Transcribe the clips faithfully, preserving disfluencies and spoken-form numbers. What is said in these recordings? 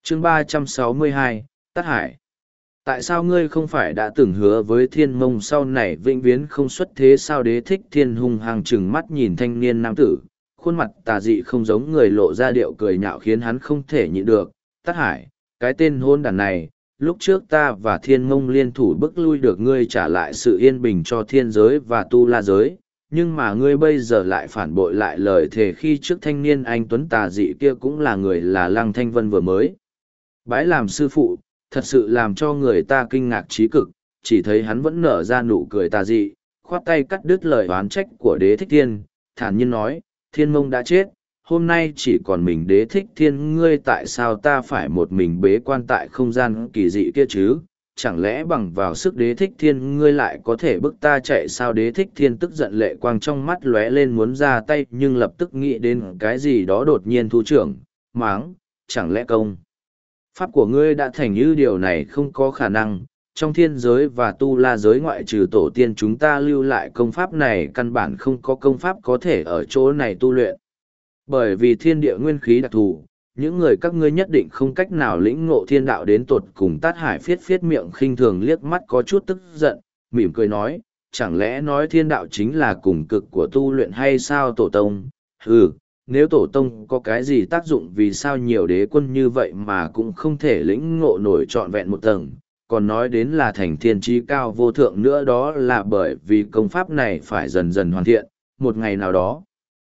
chương ba trăm sáu mươi hai, Tát Hải. Tại sao ngươi không phải đã từng hứa với thiên mông sau này vĩnh viễn không xuất thế sao? Đế thích thiên hung hăng chừng mắt nhìn thanh niên nam tử, khuôn mặt tà dị không giống người, lộ ra điệu cười nhạo khiến hắn không thể nhịn được. Tát Hải, cái tên hôn đàn này, lúc trước ta và thiên mông liên thủ bức lui được ngươi, trả lại sự yên bình cho thiên giới và tu la giới, nhưng mà ngươi bây giờ lại phản bội lại lời thề khi trước thanh niên anh tuấn tà dị kia cũng là người là Lăng Thanh Vân vừa mới bái làm sư phụ, thật sự làm cho người ta kinh ngạc trí cực. Chỉ thấy hắn vẫn nở ra nụ cười tà dị, khoát tay cắt đứt lời oán trách của Đế Thích Thiên, thản nhiên nói, thiên mông đã chết, hôm nay chỉ còn mình Đế Thích Thiên ngươi, tại sao ta phải một mình bế quan tại không gian kỳ dị kia chứ? Chẳng lẽ bằng vào sức Đế Thích Thiên ngươi lại có thể bức ta chạy sao? Đế Thích Thiên tức giận, lệ quang trong mắt lóe lên muốn ra tay, nhưng lập tức nghĩ đến cái gì đó đột nhiên thu trưởng, máng, chẳng lẽ công pháp của ngươi đã thành như điều này không có khả năng, trong thiên giới và tu la giới ngoại trừ tổ tiên chúng ta lưu lại công pháp này, căn bản không có công pháp có thể ở chỗ này tu luyện. Bởi vì thiên địa nguyên khí đặc thù, những người các ngươi nhất định không cách nào lĩnh ngộ thiên đạo đến tột cùng. Tát Hải phiết phiết miệng khinh thường liếc mắt có chút tức giận, mỉm cười nói, chẳng lẽ nói thiên đạo chính là cùng cực của tu luyện hay sao tổ tông? Hừ, nếu tổ tông có cái gì tác dụng vì sao nhiều đế quân như vậy mà cũng không thể lĩnh ngộ nổi trọn vẹn một tầng, còn nói đến là thành thiên trí cao vô thượng nữa, đó là bởi vì công pháp này phải dần dần hoàn thiện, một ngày nào đó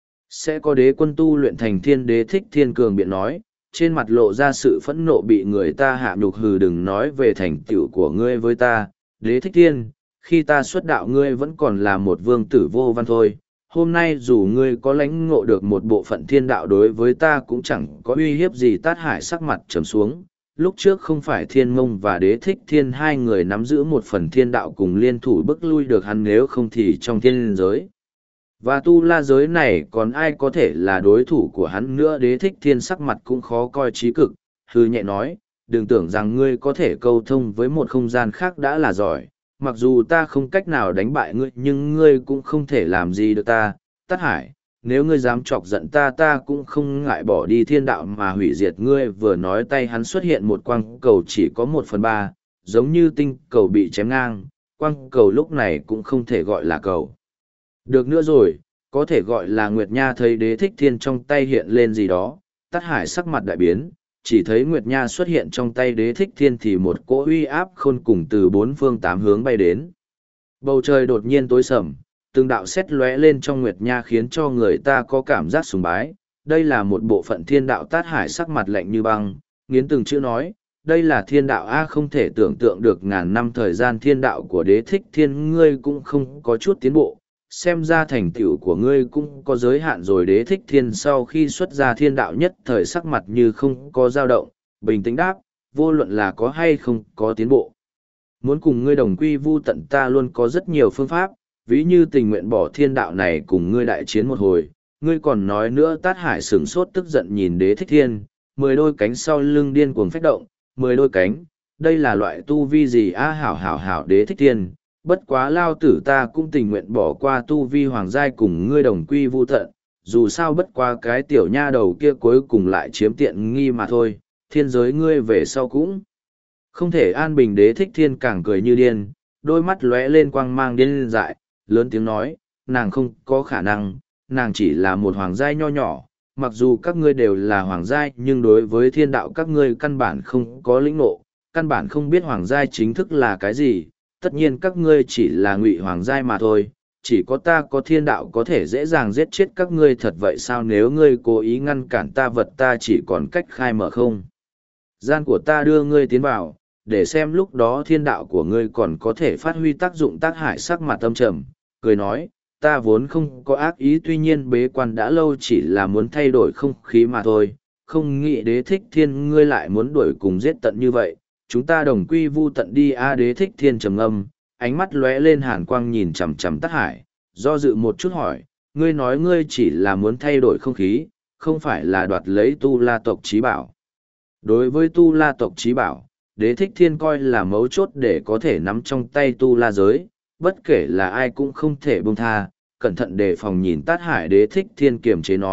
sẽ có đế quân tu luyện thành thiên. Đế Thích Thiên cường biện nói, trên mặt lộ ra sự phẫn nộ bị người ta hạ nhục. Hừ, đừng nói về thành tựu của ngươi với ta, Đế Thích Thiên, khi ta xuất đạo ngươi vẫn còn là một vương tử vô văn thôi. Hôm nay dù ngươi có lãnh ngộ được một bộ phận thiên đạo, đối với ta cũng chẳng có uy hiếp gì. Tát Hải sắc mặt trầm xuống, lúc trước không phải thiên mông và Đế Thích Thiên hai người nắm giữ một phần thiên đạo cùng liên thủ bức lui được hắn, nếu không thì trong thiên giới và tu la giới này còn ai có thể là đối thủ của hắn nữa? Đế Thích Thiên sắc mặt cũng khó coi trí cực, hư nhẹ nói, đừng tưởng rằng ngươi có thể câu thông với một không gian khác đã là giỏi, mặc dù ta không cách nào đánh bại ngươi nhưng ngươi cũng không thể làm gì được ta. Tát Hải, nếu ngươi dám chọc giận ta, ta cũng không ngại bỏ đi thiên đạo mà hủy diệt ngươi. Vừa nói tay hắn xuất hiện một quang cầu chỉ có một phần ba, giống như tinh cầu bị chém ngang. Quang cầu lúc này cũng không thể gọi là cầu được nữa rồi, có thể gọi là Nguyệt Nha. Thấy Đế Thích Thiên trong tay hiện lên gì đó, Tát Hải sắc mặt đại biến, chỉ thấy Nguyệt Nha xuất hiện trong tay Đế Thích Thiên thì một cỗ uy áp khôn cùng từ bốn phương tám hướng bay đến. Bầu trời đột nhiên tối sầm, từng đạo sét lóe lên trong Nguyệt Nha khiến cho người ta có cảm giác sùng bái. Đây là một bộ phận thiên đạo. Tát Hải sắc mặt lạnh như băng, nghiến từng chữ nói, đây là thiên đạo a? Không thể tưởng tượng được, ngàn năm thời gian thiên đạo của Đế Thích Thiên ngươi cũng không có chút tiến bộ, xem ra thành tựu của ngươi cũng có giới hạn rồi. Đế Thích Thiên sau khi xuất ra thiên đạo nhất thời sắc mặt như không có dao động, bình tĩnh đáp, vô luận là có hay không có tiến bộ, muốn cùng ngươi đồng quy vu tận ta luôn có rất nhiều phương pháp, ví như tình nguyện bỏ thiên đạo này cùng ngươi đại chiến một hồi. Ngươi còn nói nữa? Tát Hải sửng sốt tức giận nhìn Đế Thích Thiên, mười đôi cánh sau lưng điên cuồng phách động, mười đôi cánh, đây là loại tu vi gì a? Hảo hảo hảo Đế Thích Thiên, bất quá lao tử ta cũng tình nguyện bỏ qua tu vi hoàng giai cùng ngươi đồng quy vu tận, dù sao bất qua cái tiểu nha đầu kia cuối cùng lại chiếm tiện nghi mà thôi, thiên giới ngươi về sau cũng không thể an bình. Đế Thích Thiên càng cười như điên, đôi mắt lóe lên quang mang điên dại, lớn tiếng nói, nàng không có khả năng, nàng chỉ là một hoàng giai nho nhỏ, mặc dù các ngươi đều là hoàng giai nhưng đối với thiên đạo các ngươi căn bản không có lĩnh ngộ, căn bản không biết hoàng giai chính thức là cái gì. Tất nhiên các ngươi chỉ là ngụy hoàng giai mà thôi, chỉ có ta có thiên đạo có thể dễ dàng giết chết các ngươi thật vậy sao? Nếu ngươi cố ý ngăn cản ta, vật ta chỉ còn cách khai mở không gian của ta đưa ngươi tiến vào, để xem lúc đó thiên đạo của ngươi còn có thể phát huy tác dụng. Tát Hải sắc mặt âm trầm, cười nói, ta vốn không có ác ý, tuy nhiên bế quan đã lâu chỉ là muốn thay đổi không khí mà thôi, không nghĩ Đế Thích Thiên ngươi lại muốn đuổi cùng giết tận như vậy, chúng ta đồng quy vu tận đi a. Đế Thích Thiên trầm ngâm, ánh mắt lóe lên hàn quang nhìn chằm chằm Tát Hải, do dự một chút hỏi, ngươi nói ngươi chỉ là muốn thay đổi không khí, không phải là đoạt lấy tu la tộc trí bảo? Đối với tu la tộc trí bảo, Đế Thích Thiên coi là mấu chốt để có thể nắm trong tay tu la giới, bất kể là ai cũng không thể buông tha. Cẩn thận đề phòng nhìn Tát Hải, Đế Thích Thiên kiềm chế nói,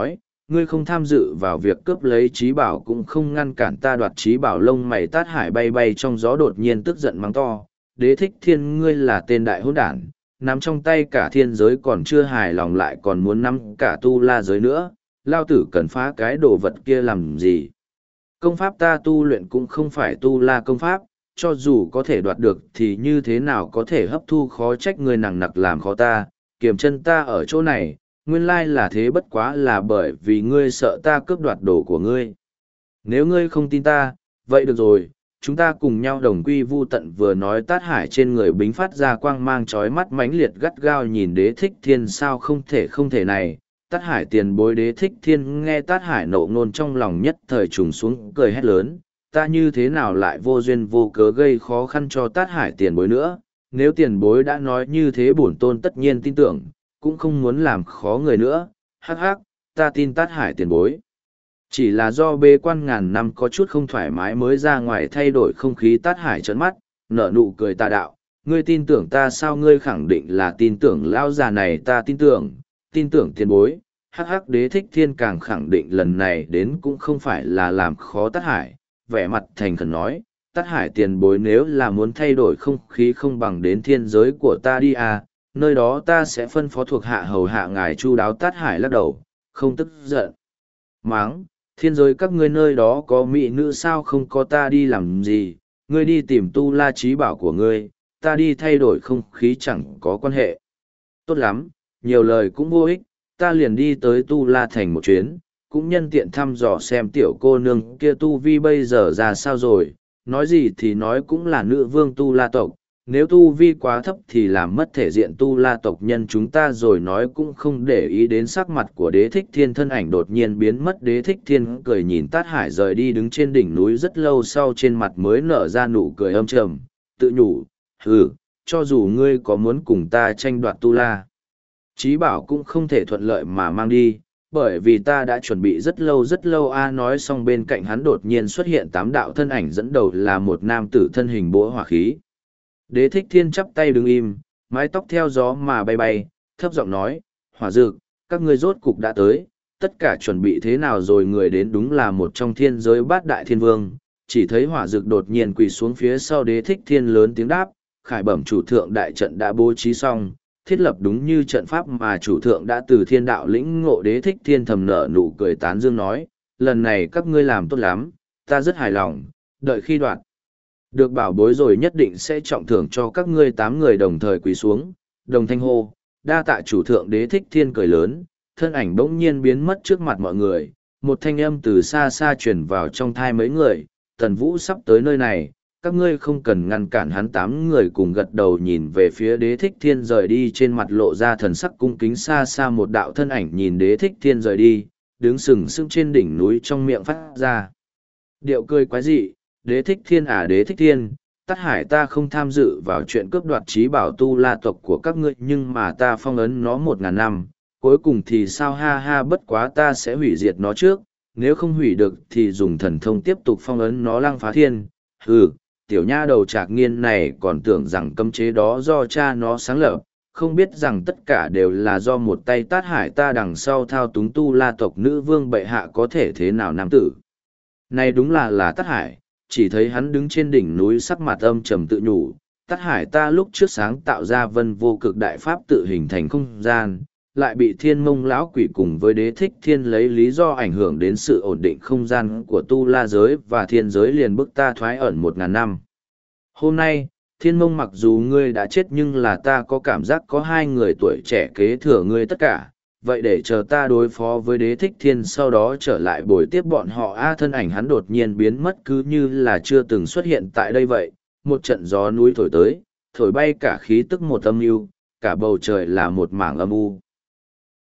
ngươi không tham dự vào việc cướp lấy trí bảo cũng không ngăn cản ta đoạt trí bảo. Lông mày Tát Hải bay bay trong gió đột nhiên tức giận mắng to, Đế Thích Thiên ngươi là tên đại hỗn đản, nắm trong tay cả thiên giới còn chưa hài lòng lại còn muốn nắm cả tu la giới nữa, lao tử cần phá cái đồ vật kia làm gì? Công pháp ta tu luyện cũng không phải tu la công pháp, cho dù có thể đoạt được thì như thế nào có thể hấp thu, khó trách ngươi nặng nặc làm khó ta, kiềm chân ta ở chỗ này, nguyên lai là thế, bất quá là bởi vì ngươi sợ ta cướp đoạt đồ của ngươi. Nếu ngươi không tin ta, vậy được rồi, chúng ta cùng nhau đồng quy vu tận. Vừa nói Tát Hải trên người bính phát ra quang mang chói mắt mãnh liệt gắt gao nhìn Đế Thích Thiên. Sao không thể không thể này? Tát Hải tiền bối. Đế Thích Thiên nghe Tát Hải nộ ngôn trong lòng nhất thời trùng xuống cười hét lớn, ta như thế nào lại vô duyên vô cớ gây khó khăn cho Tát Hải tiền bối nữa, nếu tiền bối đã nói như thế bổn tôn tất nhiên tin tưởng, cũng không muốn làm khó người nữa, hắc hắc, ta tin Tát Hải tiền bối. Chỉ là do bế quan ngàn năm có chút không thoải mái mới ra ngoài thay đổi không khí. Tát Hải trợn mắt, nở nụ cười tà đạo, ngươi tin tưởng ta sao? Ngươi khẳng định là tin tưởng lão già này. Ta tin tưởng, tin tưởng tiền bối. Hắc hắc. Đế Thích Thiên càng khẳng định lần này đến cũng không phải là làm khó Tát Hải, vẻ mặt thành khẩn nói, Tát Hải tiền bối nếu là muốn thay đổi không khí không bằng đến thiên giới của ta đi à, nơi đó ta sẽ phân phó thuộc hạ hầu hạ ngài chu đáo. Tát Hải lắc đầu, không tức giận. Máng, thiên giới các ngươi nơi đó có mỹ nữ sao? Không có ta đi làm gì, ngươi đi tìm tu la trí bảo của ngươi, ta đi thay đổi không khí chẳng có quan hệ. Tốt lắm, nhiều lời cũng vô ích, ta liền đi tới tu la thành một chuyến, cũng nhân tiện thăm dò xem tiểu cô nương kia tu vi bây giờ ra sao rồi. Nói gì thì nói cũng là nữ vương tu la tộc, nếu tu vi quá thấp thì làm mất thể diện tu la tộc nhân chúng ta rồi. Nói cũng không để ý đến sắc mặt của Đế Thích Thiên, thân ảnh đột nhiên biến mất. Đế Thích Thiên cười nhìn Tát Hải rời đi, đứng trên đỉnh núi rất lâu sau trên mặt mới nở ra nụ cười âm trầm, tự nhủ, hừ, cho dù ngươi có muốn cùng ta tranh đoạt tu la chí bảo cũng không thể thuận lợi mà mang đi, bởi vì ta đã chuẩn bị rất lâu rất lâu. A nói xong bên cạnh hắn đột nhiên xuất hiện tám đạo thân ảnh, dẫn đầu là một nam tử thân hình bố hỏa khí. Đế Thích Thiên chắp tay đứng im, mái tóc theo gió mà bay bay, thấp giọng nói, Hỏa Dực, các ngươi rốt cục đã tới, tất cả chuẩn bị thế nào rồi? Người đến đúng là một trong thiên giới bát đại thiên vương. Chỉ thấy Hỏa Dực đột nhiên quỳ xuống phía sau Đế Thích Thiên lớn tiếng đáp, khải bẩm chủ thượng, đại trận đã bố trí xong, thiết lập đúng như trận pháp mà chủ thượng đã từ thiên đạo lĩnh ngộ. Đế Thích Thiên thầm nở nụ cười tán dương nói, lần này các ngươi làm tốt lắm, ta rất hài lòng, đợi khi đoạt được bảo bối rồi nhất định sẽ trọng thưởng cho các ngươi. Tám người đồng thời quỳ xuống, đồng thanh hô, đa tạ chủ thượng. Đế Thích Thiên cười lớn, thân ảnh bỗng nhiên biến mất trước mặt mọi người, một thanh âm từ xa xa truyền vào trong thai mấy người, Tần Vũ sắp tới nơi này, các ngươi không cần ngăn cản hắn. Tám người cùng gật đầu nhìn về phía Đế Thích Thiên rời đi, trên mặt lộ ra thần sắc cung kính. Xa xa một đạo thân ảnh nhìn Đế Thích Thiên rời đi, đứng sừng sững trên đỉnh núi, trong miệng phát ra điệu cười quái dị, Đế Thích Thiên à, Đế Thích Thiên, Tát Hải ta không tham dự vào chuyện cướp đoạt trí bảo tu la tộc của các ngươi, nhưng mà ta phong ấn nó một ngàn năm, cuối cùng thì sao? Ha ha, bất quá ta sẽ hủy diệt nó trước, nếu không hủy được thì dùng thần thông tiếp tục phong ấn nó lăng phá thiên. Hừ, tiểu nha đầu Trạc Nghiên này còn tưởng rằng cấm chế đó do cha nó sáng lập, không biết rằng tất cả đều là do một tay Tát Hải ta đằng sau thao túng. Tu la tộc nữ vương bệ hạ có thể thế nào? Nam tử này đúng là là Tát Hải. Chỉ thấy hắn đứng trên đỉnh núi, sắc mặt âm trầm tự nhủ, Tát Hải ta lúc trước sáng tạo ra vân vô cực đại pháp tự hình thành không gian, lại bị Thiên Mông lão quỷ cùng với Đế Thích Thiên lấy lý do ảnh hưởng đến sự ổn định không gian của tu la giới và thiên giới, liền bức ta thoái ẩn một ngàn năm. Hôm nay, Thiên Mông, mặc dù ngươi đã chết nhưng là ta có cảm giác có hai người tuổi trẻ kế thừa ngươi tất cả, vậy để chờ ta đối phó với Đế Thích Thiên, sau đó trở lại bồi tiếp bọn họ. A thân ảnh hắn đột nhiên biến mất, cứ như là chưa từng xuất hiện tại đây vậy. Một trận gió núi thổi tới, thổi bay cả khí tức một âm u, cả bầu trời là một mảng âm u.